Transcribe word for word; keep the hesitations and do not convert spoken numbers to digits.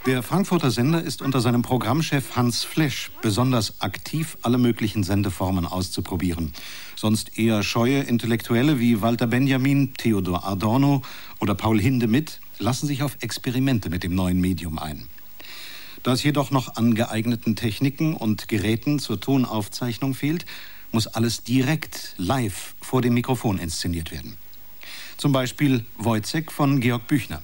Der Frankfurter Sender ist unter seinem Programmchef Hans Flesch besonders aktiv, alle möglichen Sendeformen auszuprobieren. Sonst eher scheue Intellektuelle wie Walter Benjamin, Theodor Adorno oder Paul Hindemith lassen sich auf Experimente mit dem neuen Medium ein. Da es jedoch noch an geeigneten Techniken und Geräten zur Tonaufzeichnung fehlt, muss alles direkt live vor dem Mikrofon inszeniert werden. Zum Beispiel Wojciech von Georg Büchner.